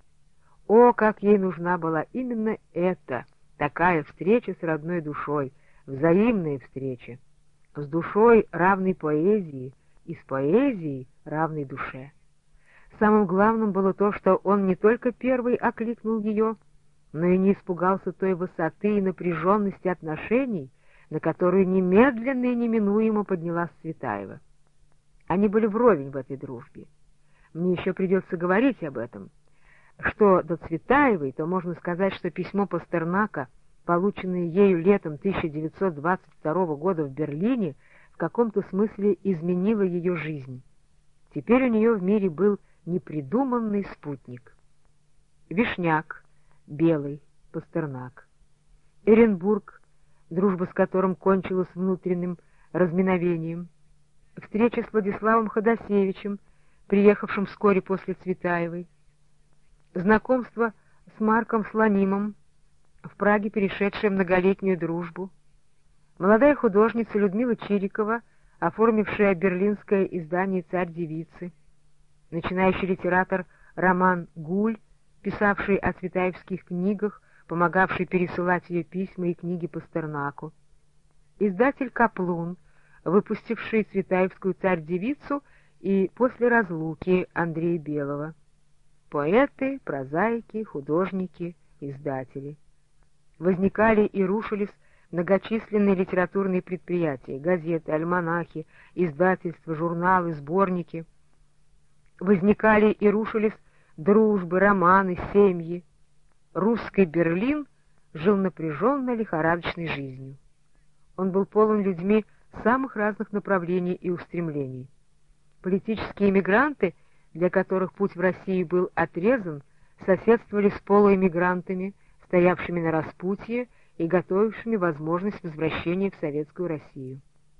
О, как ей нужна была именно эта, такая встреча с родной душой, взаимная встреча, с душой, равной поэзии, и с поэзией, равной душе. Самым главным было то, что он не только первый окликнул ее, но и не испугался той высоты и напряженности отношений, на которую немедленно и неминуемо поднялась Цветаева. Они были вровень в этой дружбе. Мне еще придется говорить об этом. Что до Цветаевой, то можно сказать, что письмо Пастернака, полученное ею летом тысяча девятьсот двадцать второго года в Берлине, в каком-то смысле изменило ее жизнь. Теперь у нее в мире был непридуманный спутник. Вишняк, Белый, Пастернак. Эренбург, дружба с которым кончилась внутренним разминовением. Встреча с Владиславом Ходосевичем, приехавшим вскоре после Цветаевой. Знакомство с Марком Слонимом, в Праге перешедшая многолетнюю дружбу, молодая художница Людмила Чирикова, оформившая берлинское издание «Царь-девицы», начинающий литератор Роман Гуль, писавший о цветаевских книгах, помогавший пересылать ее письма и книги Пастернаку, издатель Каплун, выпустивший цветаевскую «Царь-девицу» и «После разлуки» Андрея Белого, поэты, прозаики, художники, издатели. Возникали и рушились многочисленные литературные предприятия, газеты, альманахи, издательства, журналы, сборники. Возникали и рушились дружбы, романы, семьи. Русский Берлин жил напряженной лихорадочной жизнью. Он был полон людьми самых разных направлений и устремлений. Политические эмигранты, для которых путь в Россию был отрезан, соседствовали с полуэмигрантами, стоявшими на распутье и готовившими возможность возвращения в советскую Россию.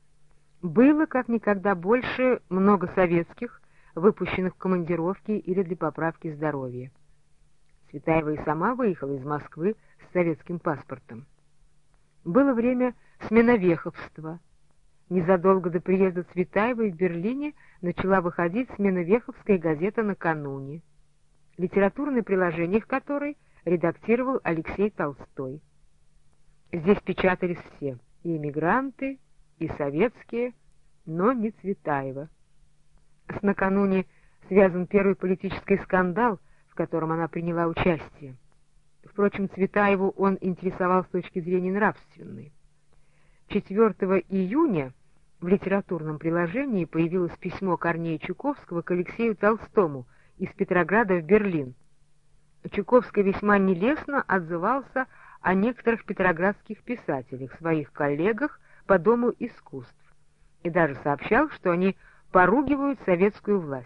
Было, как никогда больше, много советских, выпущенных в командировки или для поправки здоровья. Цветаева и сама выехала из Москвы с советским паспортом. Было время сменовеховства. Незадолго до приезда Цветаевой в Берлине начала выходить сменовеховская газета «Накануне», литературное приложение к которой редактировал Алексей Толстой. Здесь печатались все, и эмигранты, и советские, но не Цветаева. С «Накануне» связан первый политический скандал, в котором она приняла участие. Впрочем, Цветаеву он интересовал с точки зрения нравственной. четвёртого июня в литературном приложении появилось письмо Корнея Чуковского к Алексею Толстому из Петрограда в Берлин. Чуковский весьма нелестно отзывался о некоторых петроградских писателях, своих коллегах по Дому искусств, и даже сообщал, что они поругивают советскую власть.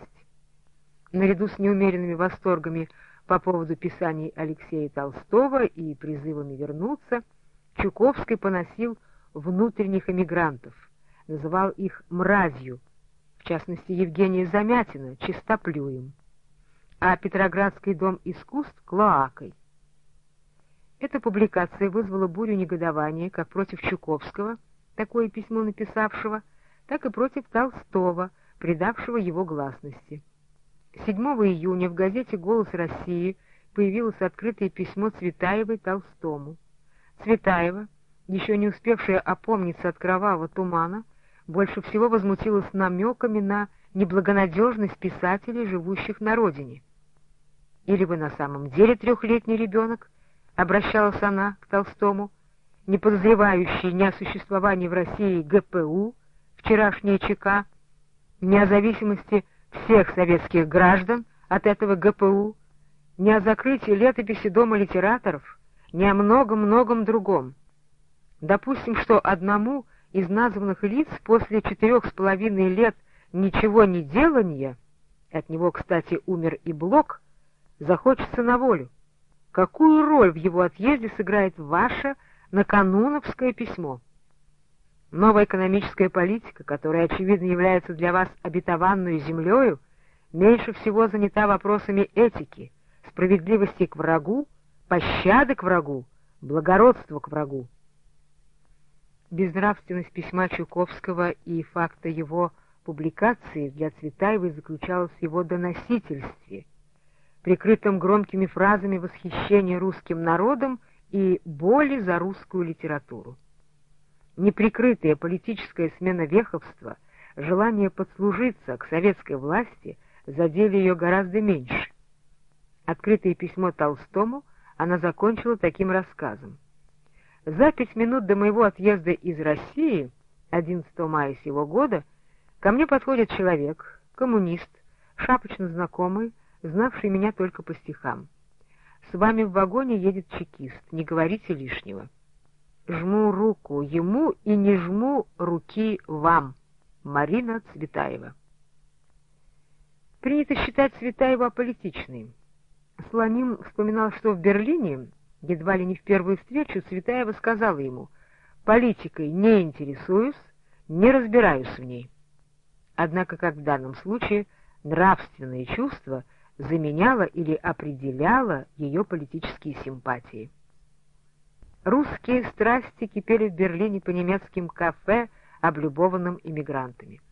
Наряду с неумеренными восторгами по поводу писаний Алексея Толстого и призывами вернуться, Чуковский поносил внутренних эмигрантов, называл их «мразью», в частности Евгения Замятина «чистоплюем», а Петроградский дом искусств «клоакой». Эта публикация вызвала бурю негодования как против Чуковского, такое письмо написавшего, так и против Толстого, придавшего его гласности. седьмого июня в газете «Голос России» появилось открытое письмо Цветаевой Толстому. Цветаева, еще не успевшая опомниться от кровавого тумана, больше всего возмутилась намеками на неблагонадежность писателей, живущих на родине. «Или вы на самом деле трехлетний ребенок?» — обращалась она к Толстому, не подозревающий ни о существовании в России ГПУ, вчерашняя ЧК, ни о зависимости всех советских граждан от этого ГПУ, ни о закрытии летописи Дома литераторов, ни о многом-многом другом. Допустим, что одному из названных лиц после четырех с половиной лет ничего не делания, от него, кстати, умер и Блок, захочется на волю. Какую роль в его отъезде сыграет ваше накануновское письмо? Новая экономическая политика, которая, очевидно, является для вас обетованную землею, меньше всего занята вопросами этики, справедливости к врагу, пощады к врагу, благородства к врагу. Безнравственность письма Чуковского и факта его публикации для Цветаевой заключалась в его доносительстве, прикрытом громкими фразами восхищения русским народом и боли за русскую литературу. Неприкрытая политическая смена веховства, желание подслужиться к советской власти задели ее гораздо меньше. Открытое письмо Толстому она закончила таким рассказом. «За пять минут до моего отъезда из России, одиннадцатого мая сего года, ко мне подходит человек, коммунист, шапочно знакомый, знавший меня только по стихам. С вами в вагоне едет чекист, не говорите лишнего. Жму руку ему и не жму руки вам. Марина Цветаева». Принято считать Цветаеву аполитичной. Слоним вспоминал, что в Берлине, едва ли не в первую встречу, Цветаева сказала ему: «Политикой не интересуюсь, не разбираюсь в ней». Однако, как в данном случае, нравственное чувство заменяло или определяло ее политические симпатии. Русские страсти кипели в Берлине по немецким кафе, облюбованным иммигрантами.